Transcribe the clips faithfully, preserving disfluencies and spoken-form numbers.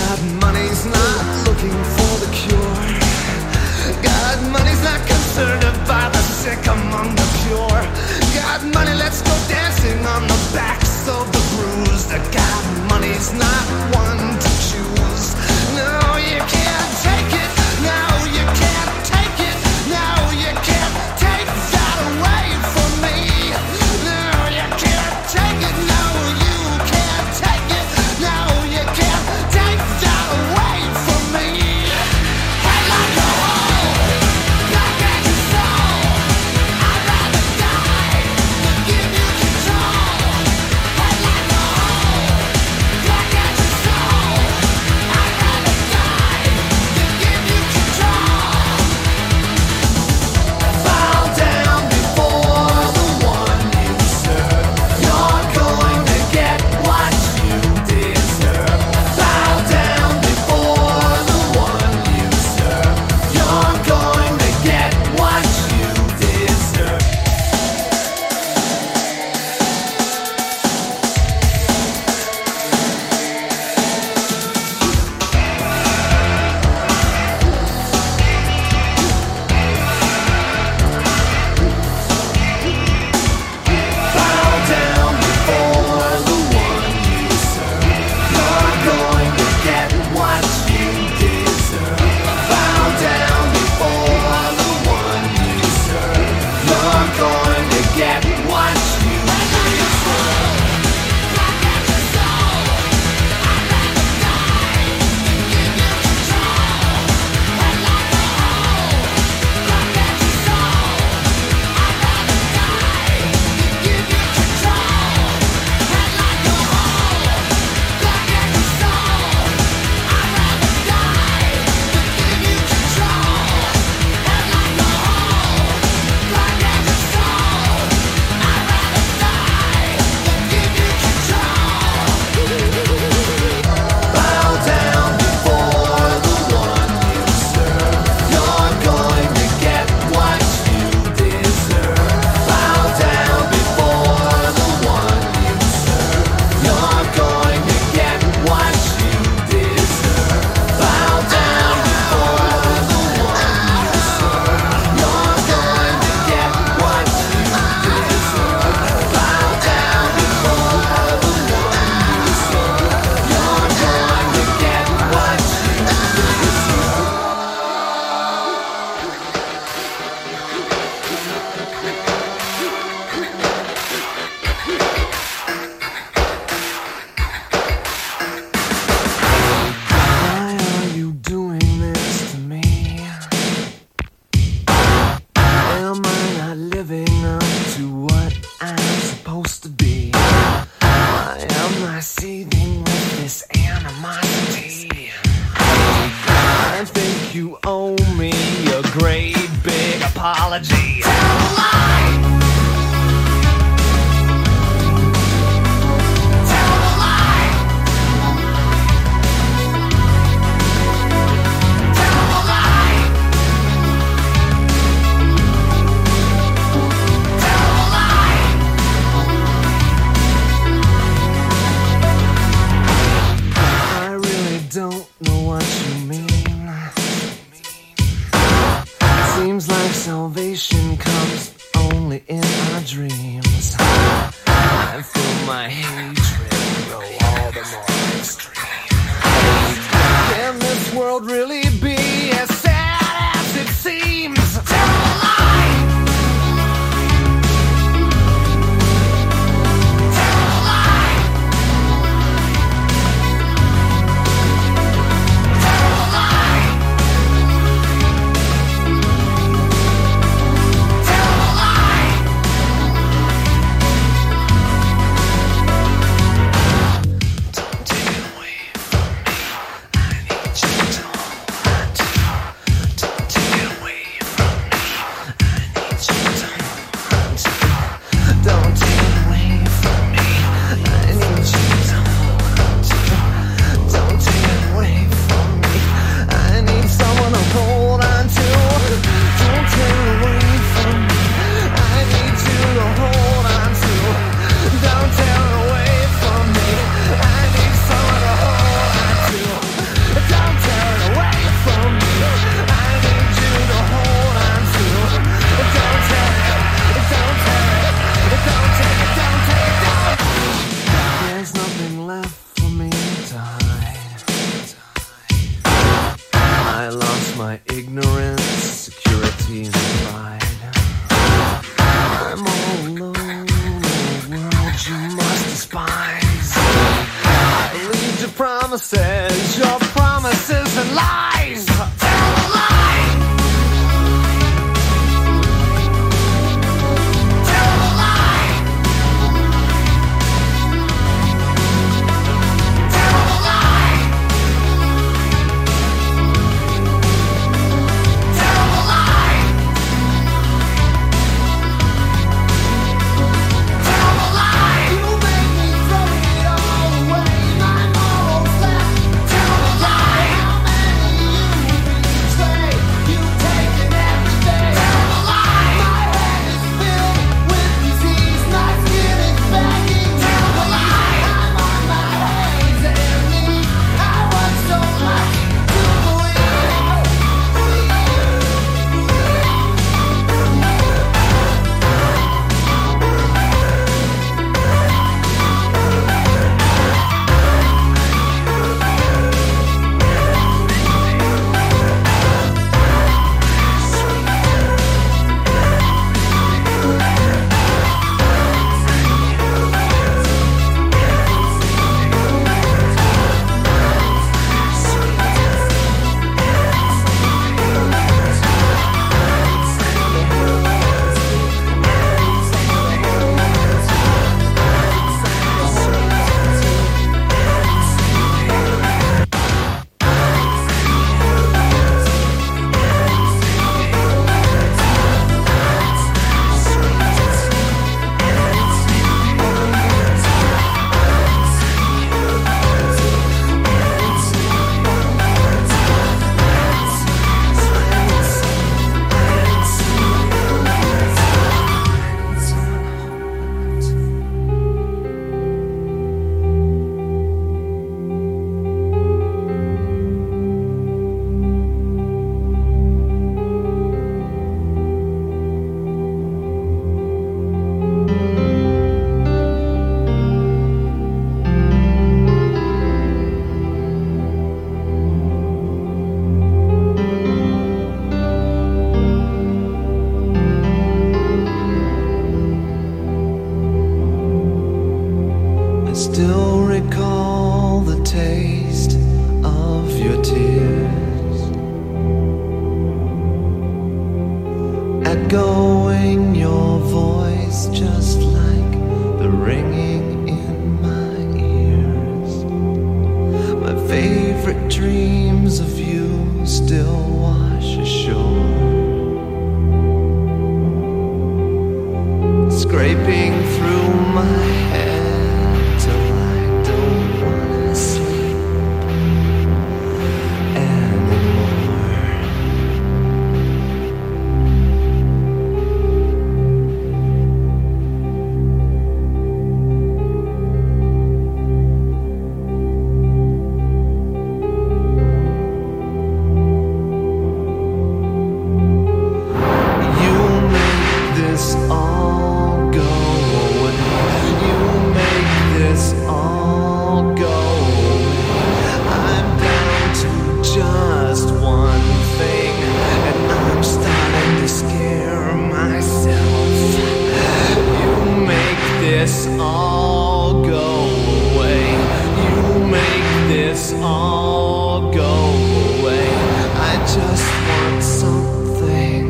God, money's not looking for the cure. God, money's not concerned about the sick among the pure. God, money, let's go dancing on the backs of the bruised. God, money's not one to choose. No, you can't take it. No, you can't take it. No, you can't take that away from me. No, you can't take it. No, you can't take it. No, you can't take that away from me. I'd like to hold, like at your soul. I'd rather die than give you control. I'd like to hold, like at your soul. I'd rather die than give you control. Bow down before the one you serve. You're going to get what you deserve. Bow down before the one you serve. You're going to get what you deserve. Bow down before the one you serve. You're going to get what you deserve. Bow down before the one you serve. You're going to get what you deserve. Like at your soul, I'd rather die than give you control. I'd like to hold, like at your soul. I'd rather die than give you control. I'd like to hold, like at your soul. I'd rather die than give you control. I'd like to hold, like at your soul. I'd rather die than give you control. Bow down before the one you serve. You're going to get what you deserve. Bow down before the one you serve. You're going to get what you deserve. Bow down before the one you serve. You're going to get what you deserve. Bow down before the one you serve. You're going to get what you Why are you doing this to me? Am I not living up to what I'm supposed to be? Why am I seething with this animosity? I think you owe me a great big apology. Tell a lie! Tell a lie! Tell a lie! Tell a lie! I really don't know what you mean. Seems like salvation comes only in our dreams. I feel my hatred grow all the more extreme. Can this world really be as sad as it seems? Tell a lie! Tell a lie! Tell a lie! Tell a lie! Don't take it away from me. I need you to hold on to. Don't take it away from my ignorance, security, and pride. I'm all alone in a world you must despise. I lead your promises, your promises and lies. Tell a lie. Tell a lie. Tell a lie. Tell a lie. Tell a lie. You make me throw it all away. My morals left. Tell a lie. How many you betray? You've taken everything. Tell a lie. My head is filled with disease. My skin is begging. Tell a lie. I'm on my hands and knees. I was so lucky to believe. I still recall the taste of your tears, echoing your voice just like the ringing in my ears. My favorite dreams of you still wash ashore, scraping through my head till I don't wanna sleep anymore. You make this all go away. You make this all go away. I'm down to just one thing, and I'm starting to scare myself. You make this all go away. You make this all go away. I just want something.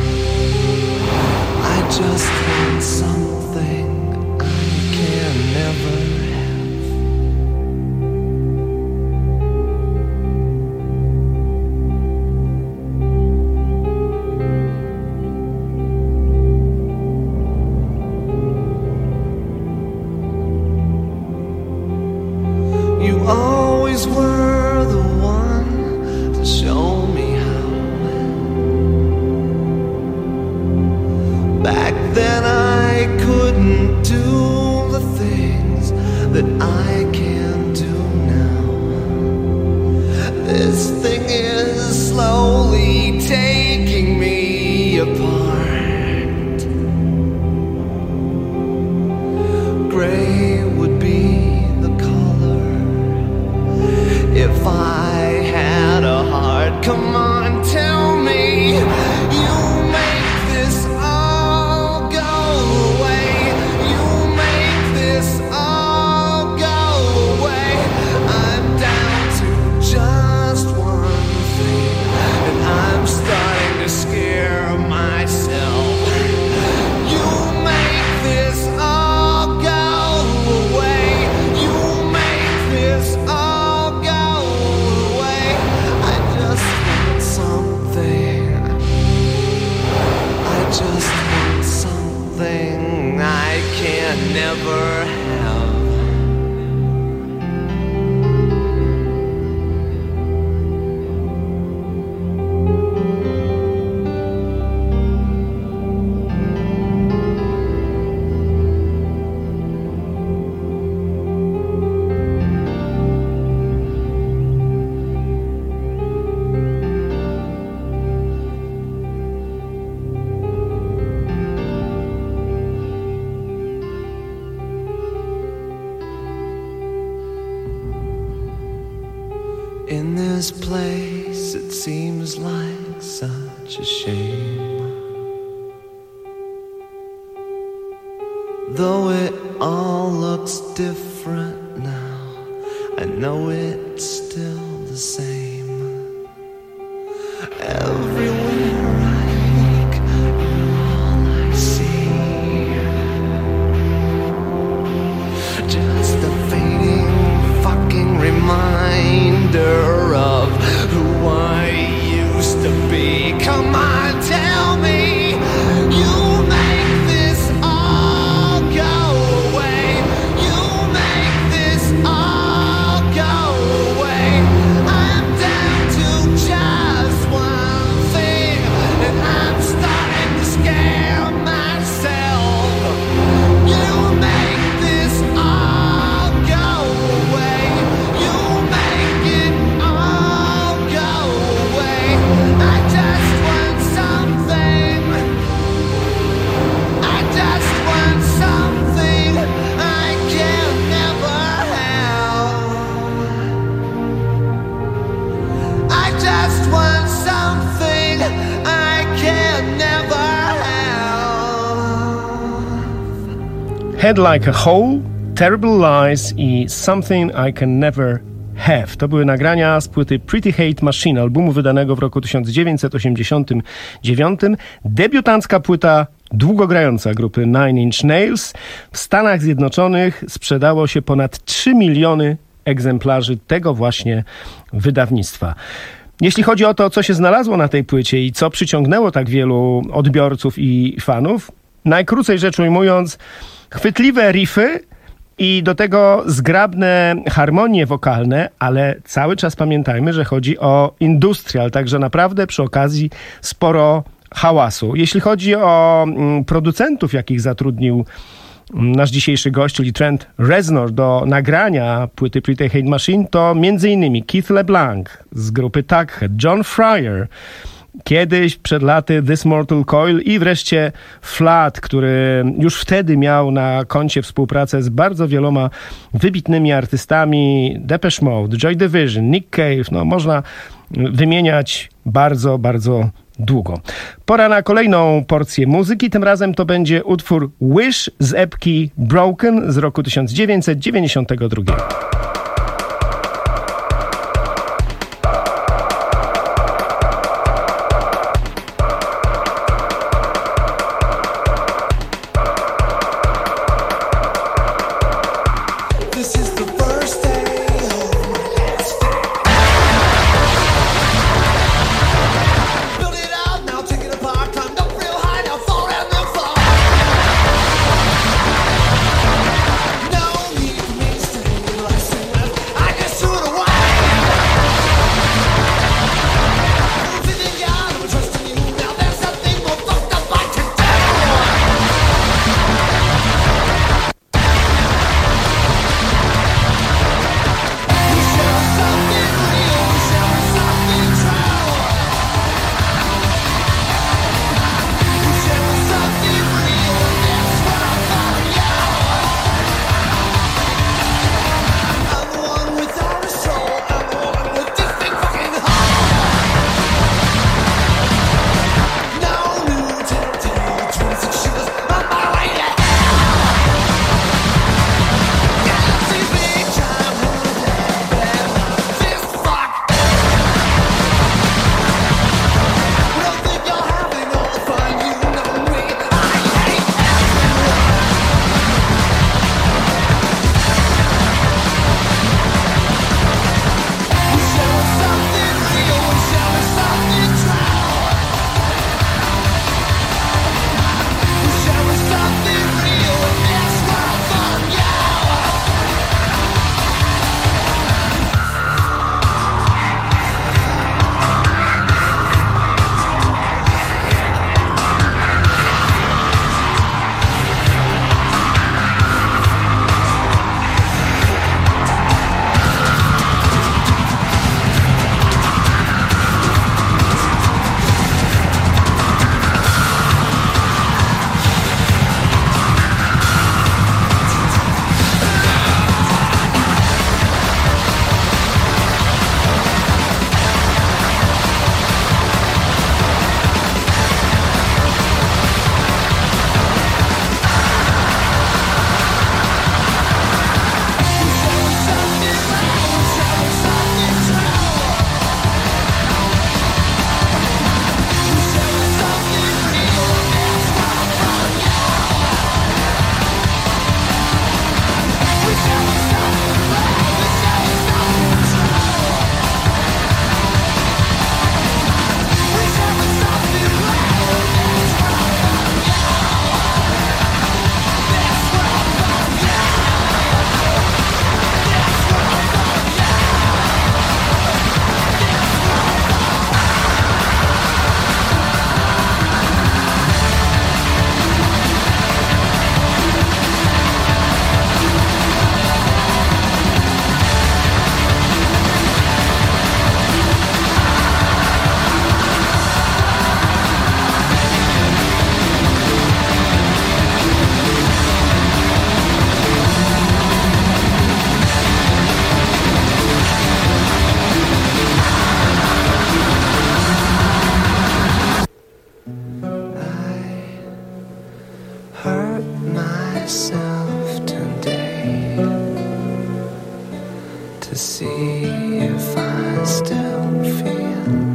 I just want something I can never have. You always were the one to show me how. Back then I couldn't do the things that I can do now. This thing is slowly taking me apart. Gray would be the color if I had a heart. Come on, tell In this place it seems like such a shame, though it all looks different now, I know it's still the same. Everywhere I look, you're all I see, just a fading fucking reminder of who I used to be. Come on, tell me you make this all go away. You make this all go away. I'm down to just one thing, and I'm starting to scare myself. You make this all go away. You make it all go away. I just want something. I just want something I can never have. I just want something I can never have. Head Like a Hole, Terrible Lies i Something I Can Never Have. To były nagrania z płyty Pretty Hate Machine, albumu wydanego w roku tysiąc dziewięćset osiemdziesiątym dziewiątym. Debiutancka płyta długogrająca grupy Nine Inch Nails. W Stanach Zjednoczonych sprzedało się ponad trzy miliony egzemplarzy tego właśnie wydawnictwa. Jeśli chodzi o to, co się znalazło na tej płycie i co przyciągnęło tak wielu odbiorców i fanów, najkrócej rzecz ujmując, chwytliwe riffy i do tego zgrabne harmonie wokalne, ale cały czas pamiętajmy, że chodzi o industrial, także naprawdę przy okazji sporo hałasu. Jeśli chodzi o mm, producentów, jakich zatrudnił mm, nasz dzisiejszy gość, czyli Trent Reznor do nagrania płyty Pretty Hate Machine, to między innymi Keith LeBlanc z grupy Tughead, John Fryer, kiedyś przed laty This Mortal Coil i wreszcie Flat, który już wtedy miał na koncie współpracę z bardzo wieloma wybitnymi artystami: Depeche Mode, Joy Division, Nick Cave. No, można wymieniać bardzo, bardzo długo. Pora na kolejną porcję muzyki. Tym razem to będzie utwór Wish z epki Broken z roku tysiąc dziewięćset dziewięćdziesiątego drugiego. No need me to stay like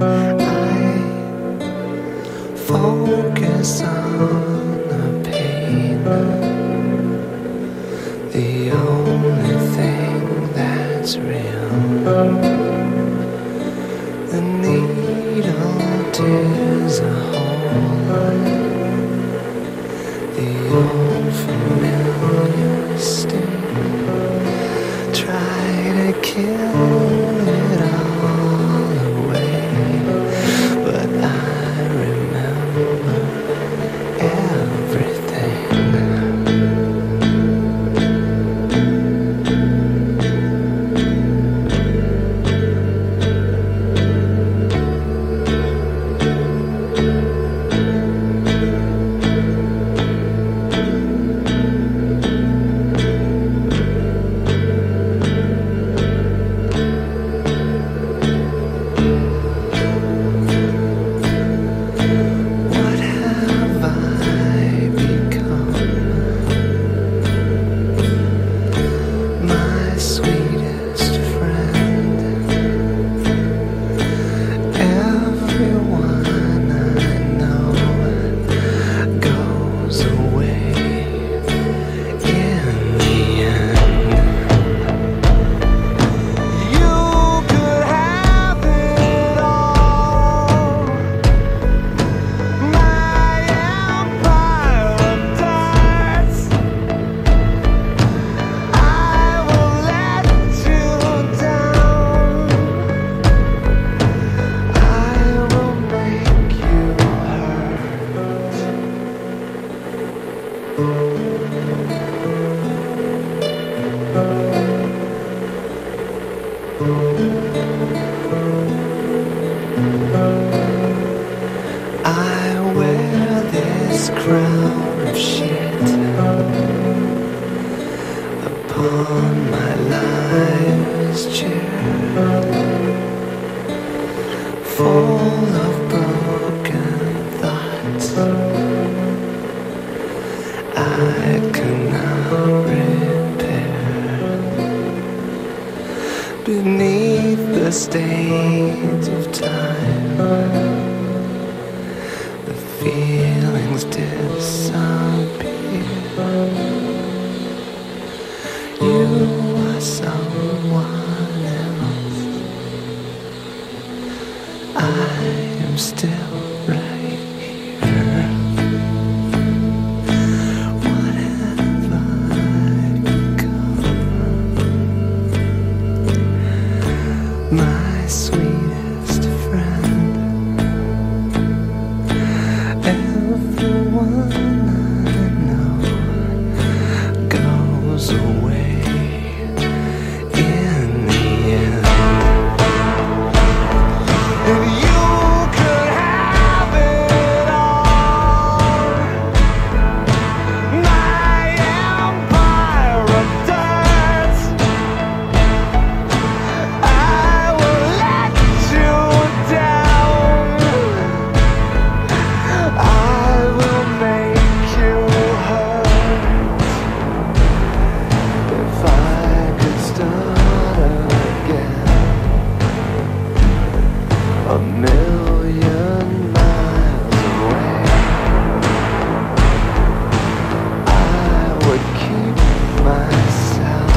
Focus on the pain, the only thing that's real. The needle tears a hole, the old familiar sting. Try to kill it all away, but I remember everything. I wear this crown of shit upon my life's chair, full of broken thoughts I cannot repair. Beneath the stains of time, the feelings disappear. You are someone else. I am still right here. What have I become? My sweetest friend. Everyone I know goes away in the end. If you could have it all, my empire of dirt, I will let you down. I will make you hurt. If I could start again, a million miles away, I would keep myself.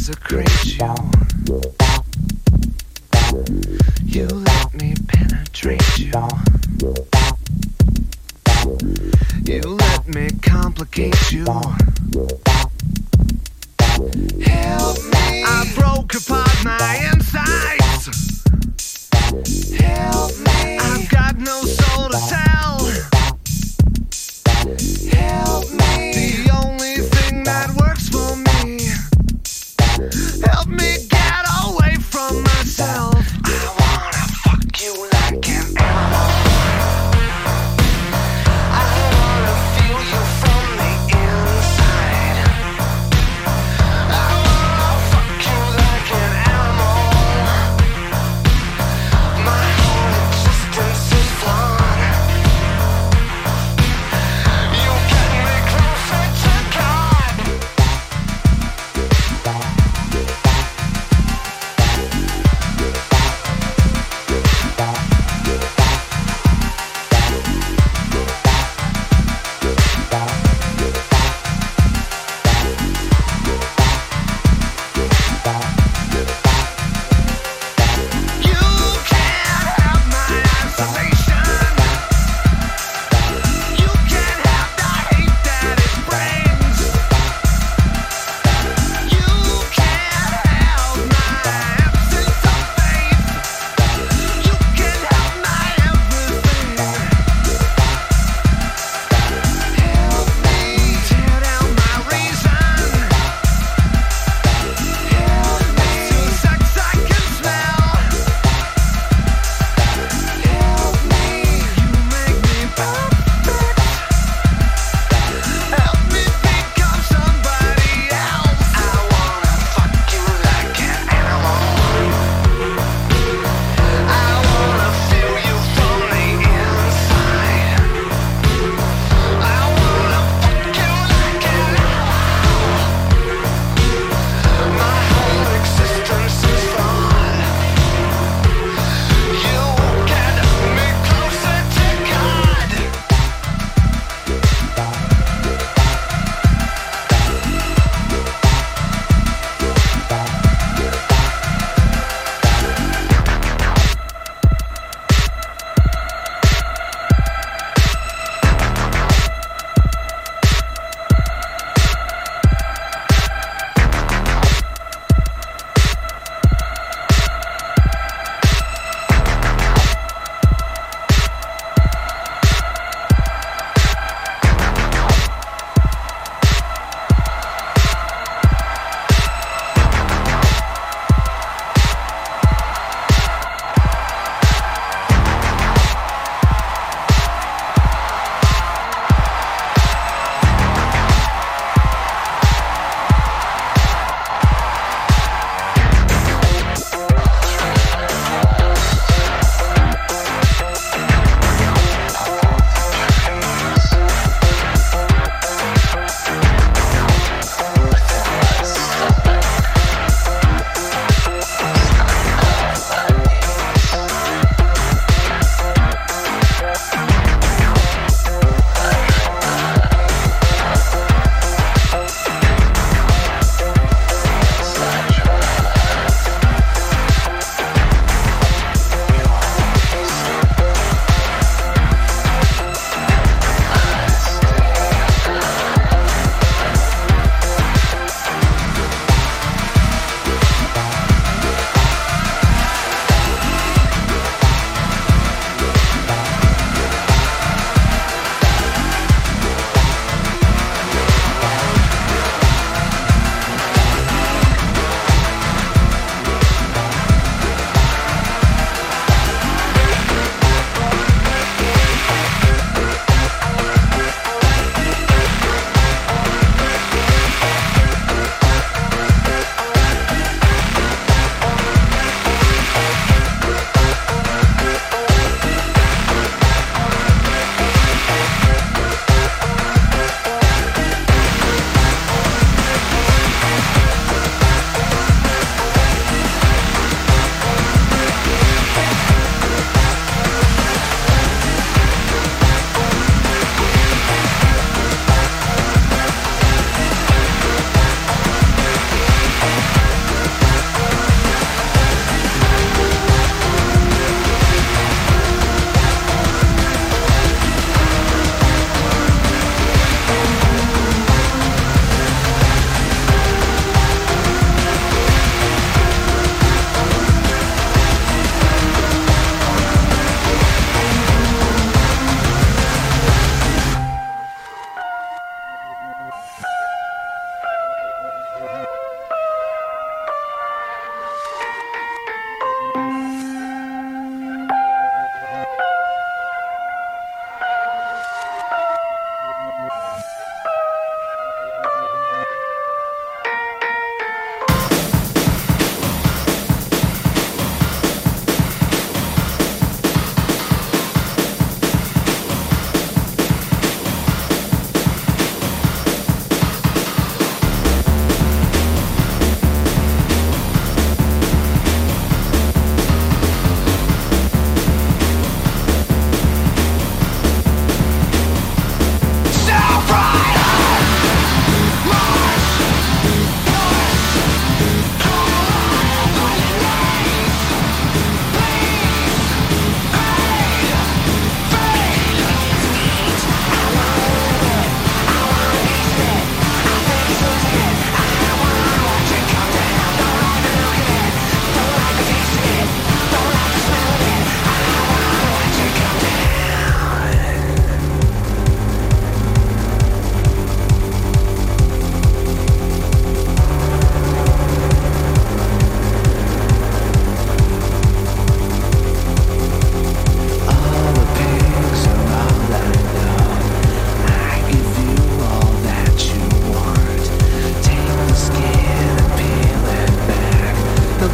desecrate you. You let me penetrate you. You let me complicate you. Help me. I broke apart my insides. Help me. I've got no soul to tell. Help me. The only thing that works for me. Help me get away from myself. I wanna fuck you like an animal. I wanna feel you from the inside. I wanna fuck you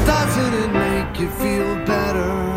Doesn't it make you feel better?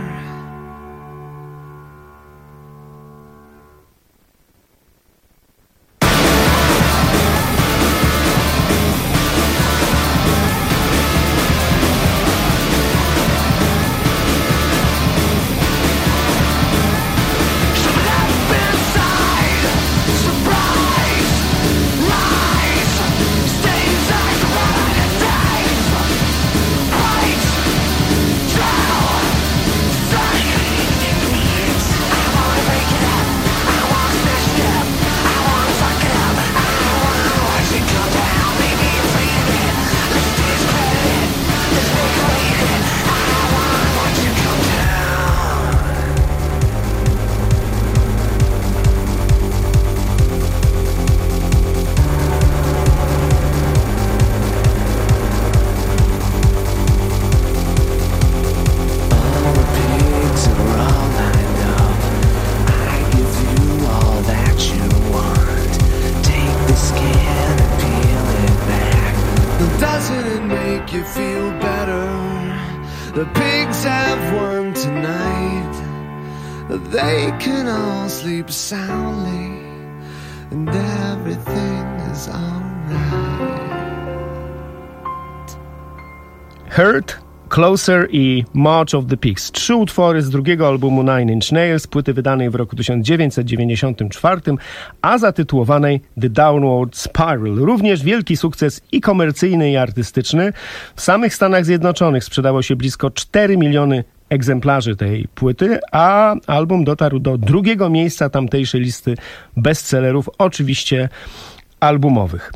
You feel better. The pigs have won tonight. They can all sleep soundly, and everything is alright. Hurt, Closer i March of the Pigs. Trzy utwory z drugiego albumu Nine Inch Nails, płyty wydanej w roku tysiąc dziewięćset dziewięćdziesiątym czwartym, a zatytułowanej The Downward Spiral. Również wielki sukces i komercyjny, i artystyczny. W samych Stanach Zjednoczonych sprzedało się blisko cztery miliony egzemplarzy tej płyty, a album dotarł do drugiego miejsca tamtejszej listy bestsellerów, oczywiście albumowych.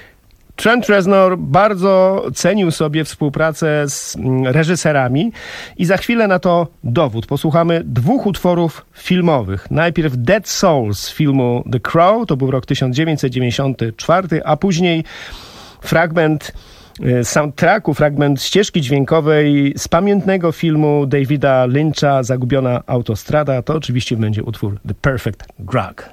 Trent Reznor bardzo cenił sobie współpracę z reżyserami i za chwilę na to dowód. Posłuchamy dwóch utworów filmowych. Najpierw Dead Souls z filmu The Crow, to był rok tysiąc dziewięćset dziewięćdziesiąty czwarty, a później fragment soundtracku, fragment ścieżki dźwiękowej z pamiętnego filmu Davida Lyncha Zagubiona autostrada. To oczywiście będzie utwór The Perfect Drug.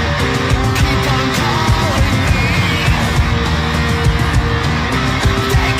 They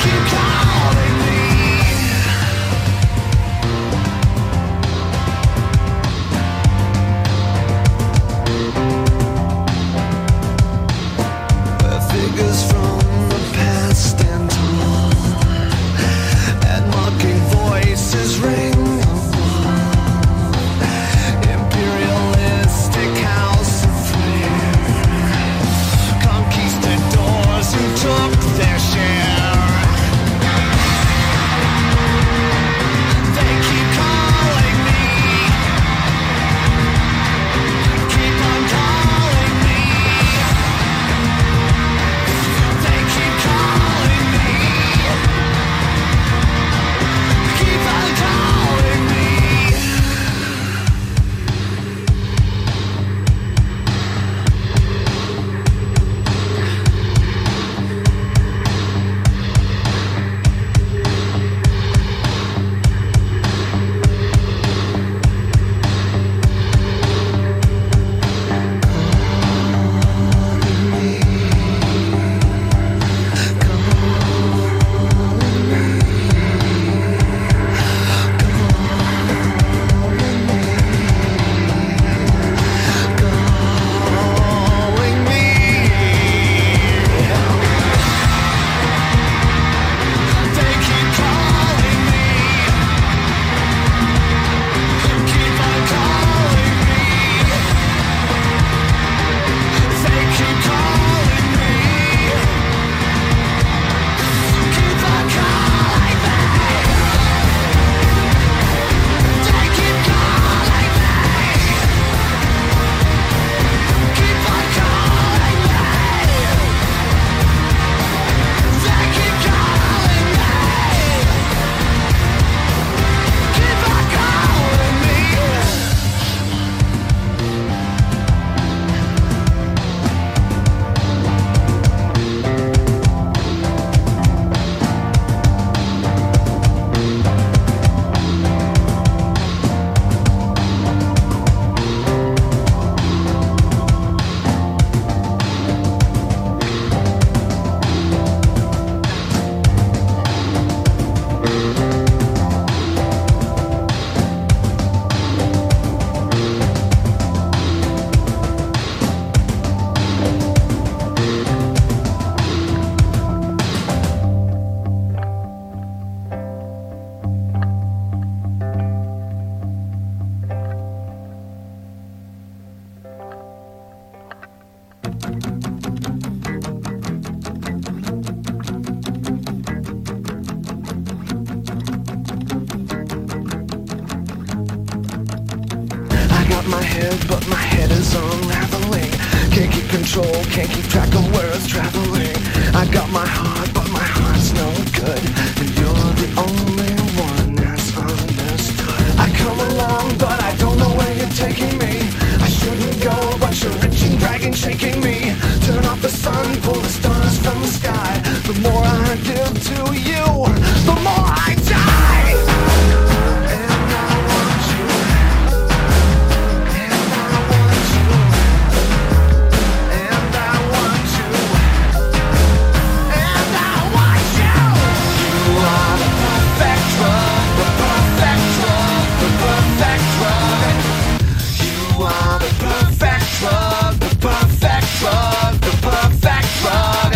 but my head is unraveling. Can't keep control, can't keep track of where it's traveling. I got my heart, but my heart's no good, and you're the only one that's understood. I come along, but I don't know where you're taking me. I shouldn't go, but you're reaching, dragging, shaking me. Turn off the sun, pull the stars from the sky. The more I give to you, the more I die. And I want you. And I want you. And I want you. And I want you. You are the perfect drug, the perfect drug, the perfect drug. You are the perfect drug, the perfect drug, the perfect drug.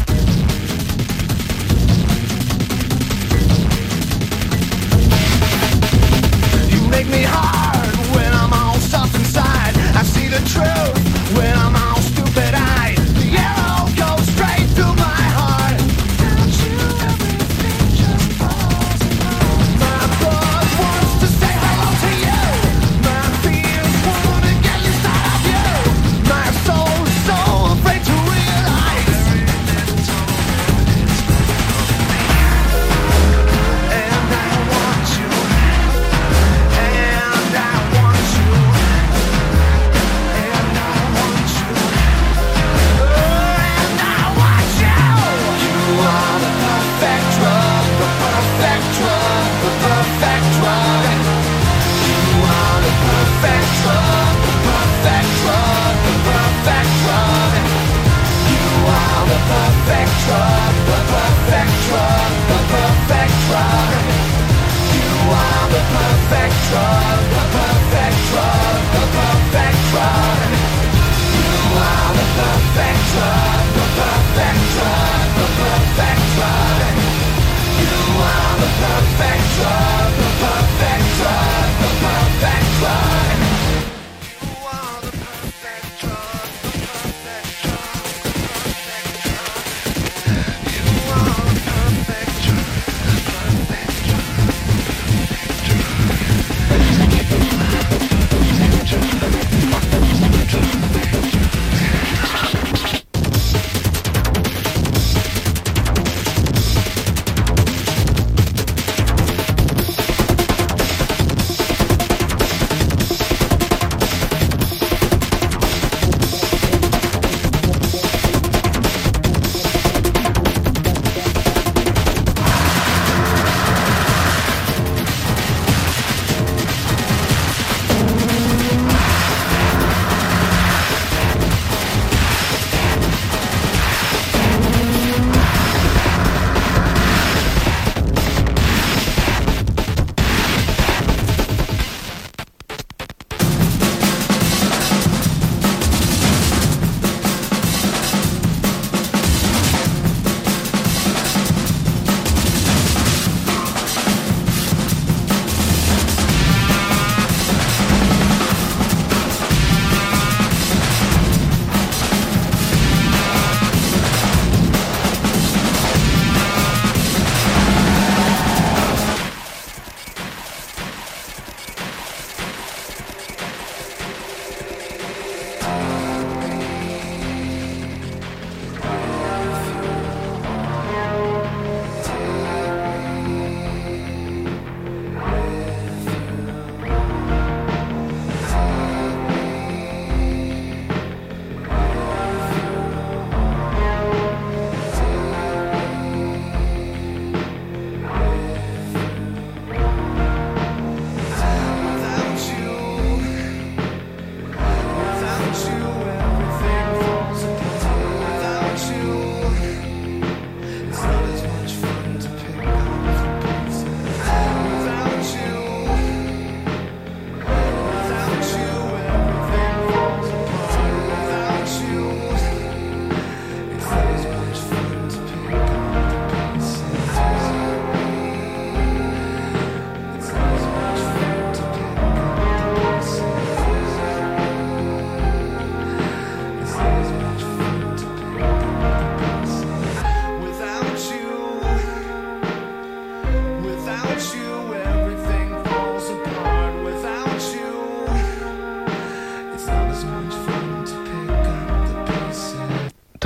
You make me hard when I'm all soft inside. I see the truth when I'm all stupid-eyed. The arrow goes straight through my heart. Without you, everything just falls apart. My blood wants to say hello to you. My fears wanna get inside of you. My soul is so afraid to realize. And I want you. And I want you. And I want you. And I want you. You are the perfect drug, the perfect drug, the perfect drug. You are the perfect drug, the perfect drug, the perfect drug. You are the perfect drug, the perfect drug, the perfect drug. You are the perfect drug, the perfect drug, the perfect drug. You are the perfect drug, the perfect drug, the perfect drug. You are the perfect drug, the perfect drug, the perfect drug. You are the perfect drug, the perfect drug, the perfect drug. You are the perfect drug,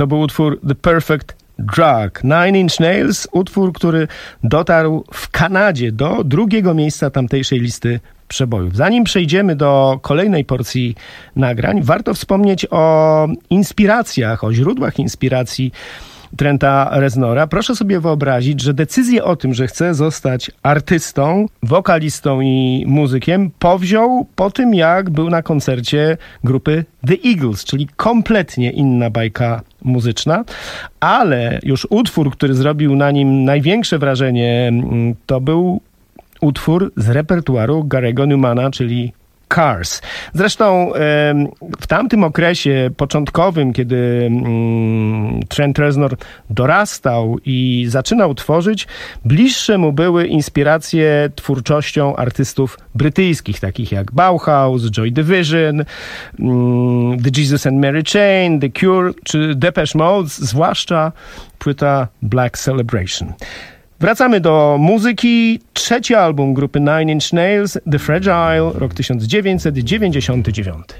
to był utwór The Perfect Drug. Nine Inch Nails, utwór, który dotarł w Kanadzie do drugiego miejsca tamtejszej listy przebojów. Zanim przejdziemy do kolejnej porcji nagrań, warto wspomnieć o inspiracjach, o źródłach inspiracji Trenta Reznora. Proszę sobie wyobrazić, że decyzję o tym, że chce zostać artystą, wokalistą i muzykiem, powziął po tym, jak był na koncercie grupy The Eagles, czyli kompletnie inna bajka muzyczna, ale już utwór, który zrobił na nim największe wrażenie, to był utwór z repertuaru Gary'ego Newmana, czyli Cars. Zresztą w tamtym okresie początkowym, kiedy Trent Reznor dorastał i zaczynał tworzyć, bliższe mu były inspiracje twórczością artystów brytyjskich, takich jak Bauhaus, Joy Division, The Jesus and Mary Chain, The Cure czy Depeche Mode, zwłaszcza płyta Black Celebration. Wracamy do muzyki. Trzeci album grupy Nine Inch Nails, The Fragile, rok tysiąc dziewięćset dziewięćdziesiąty dziewiąty.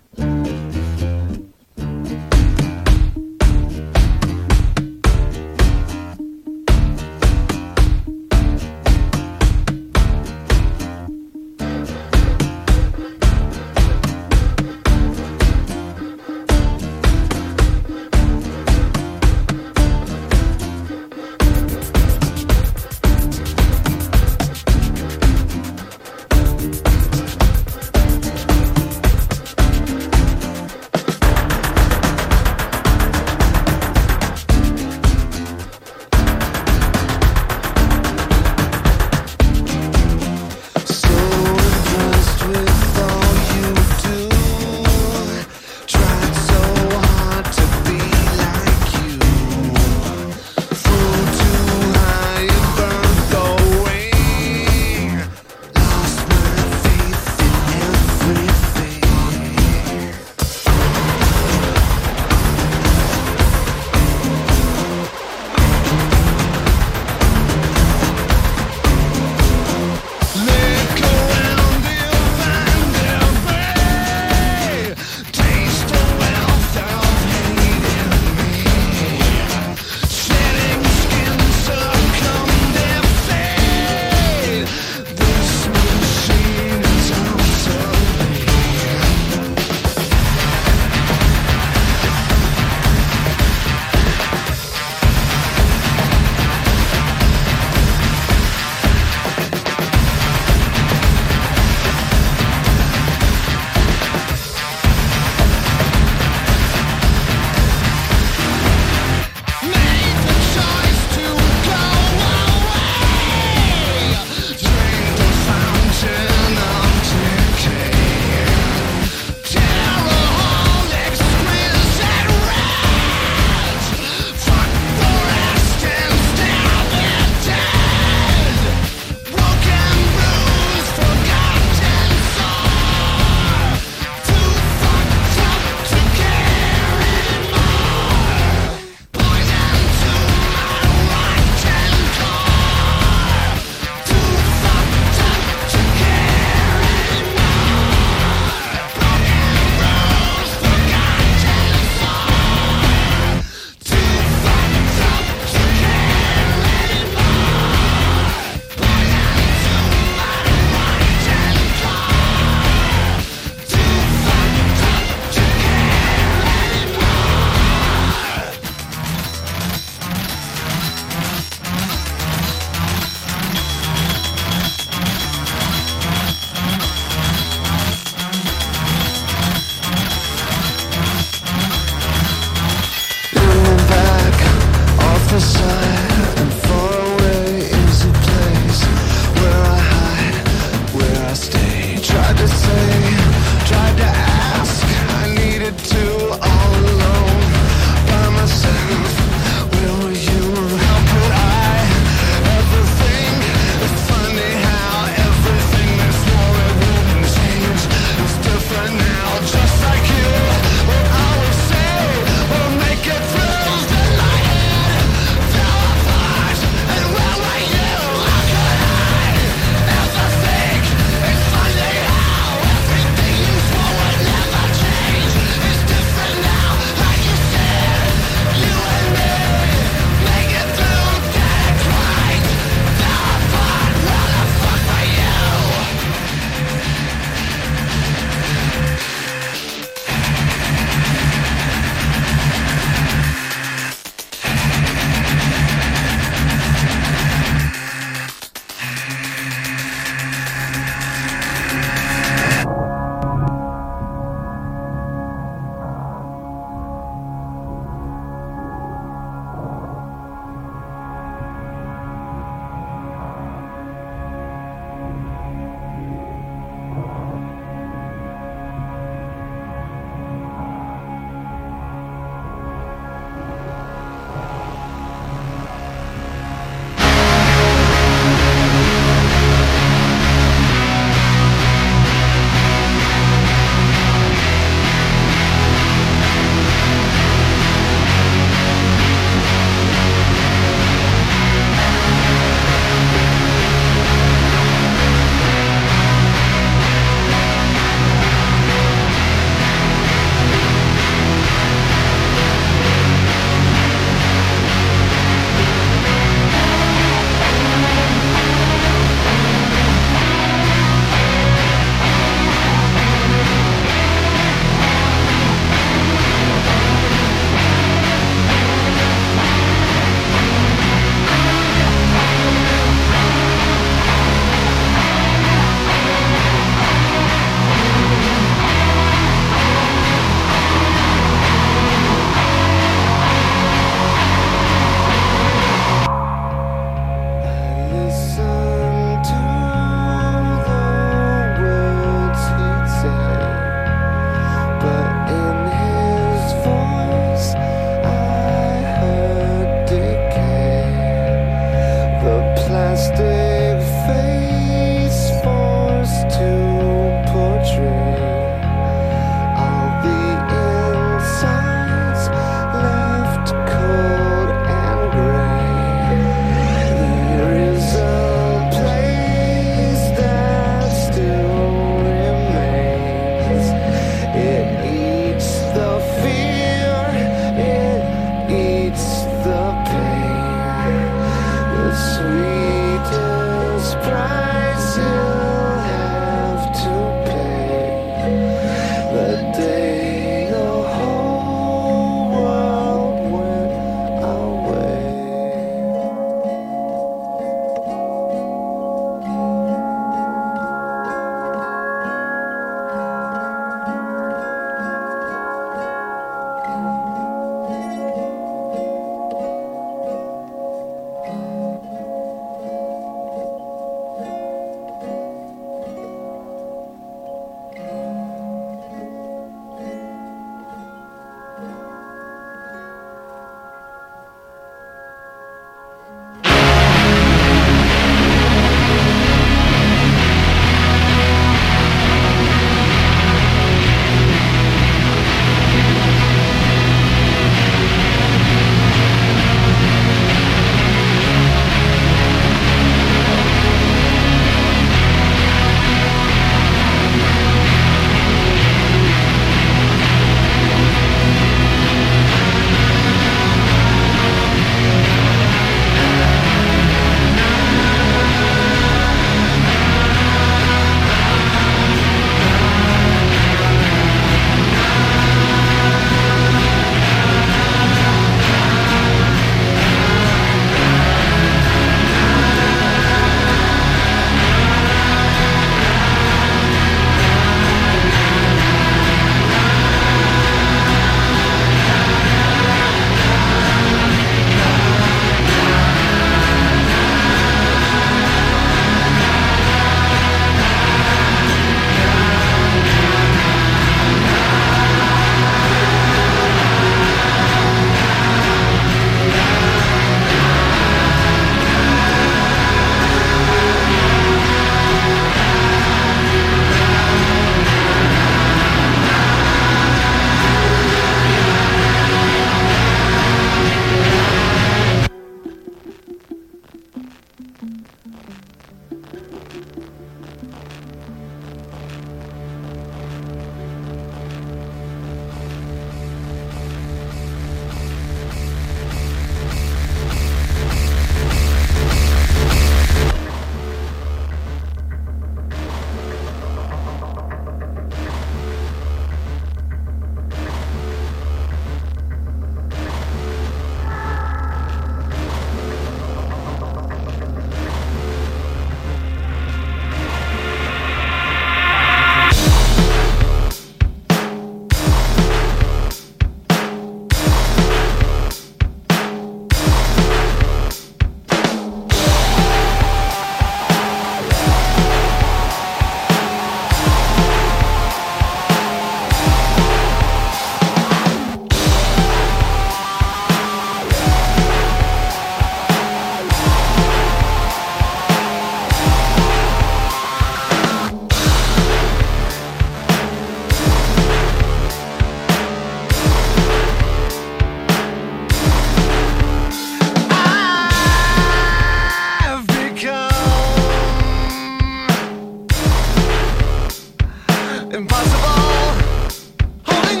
impossible. Holding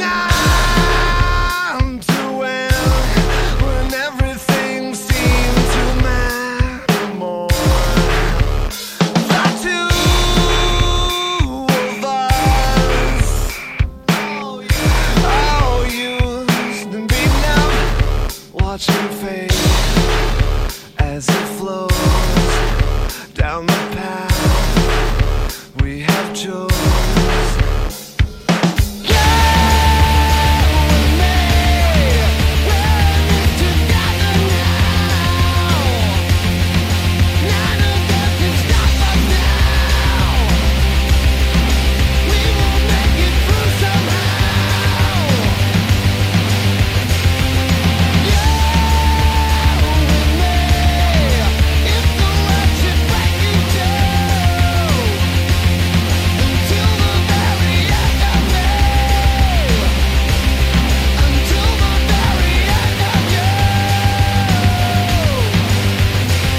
on to when, when everything seemed to matter more. The two of us, all used and beaten up, watching fate as it flows down the path we have chosen.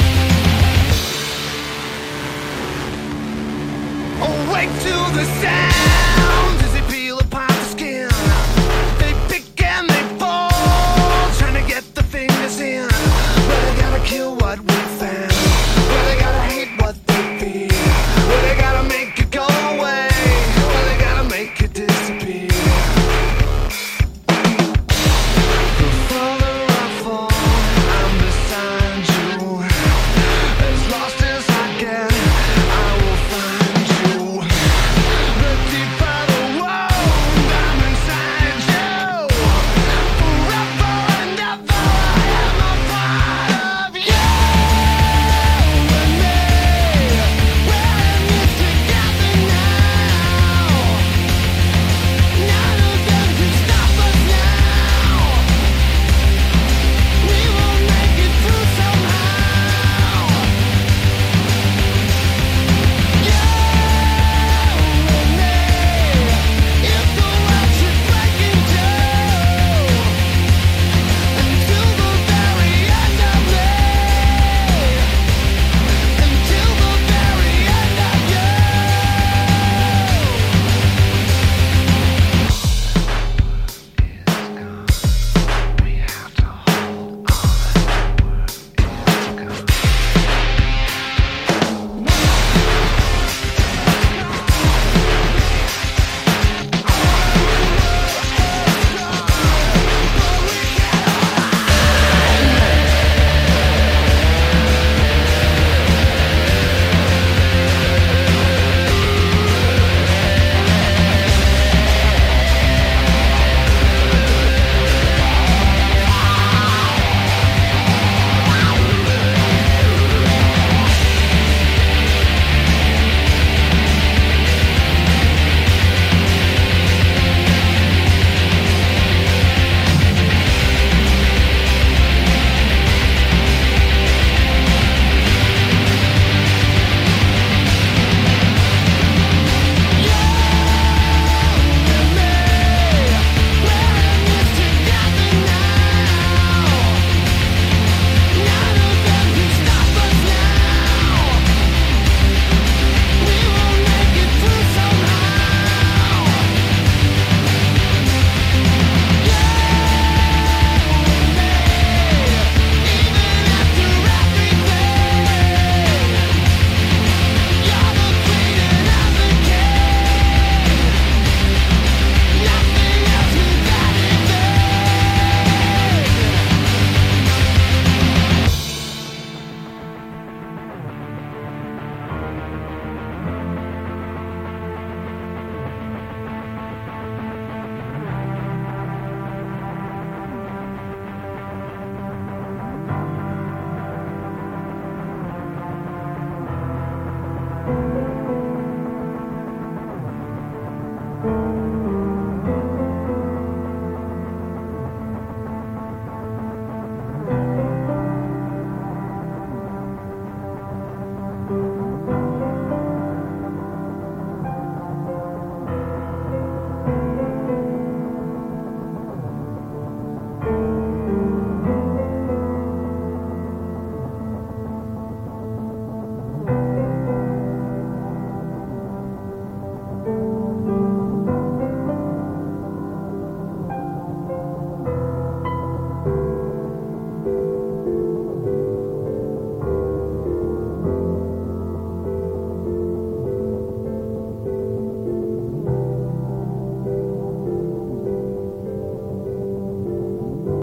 Awake to the sound.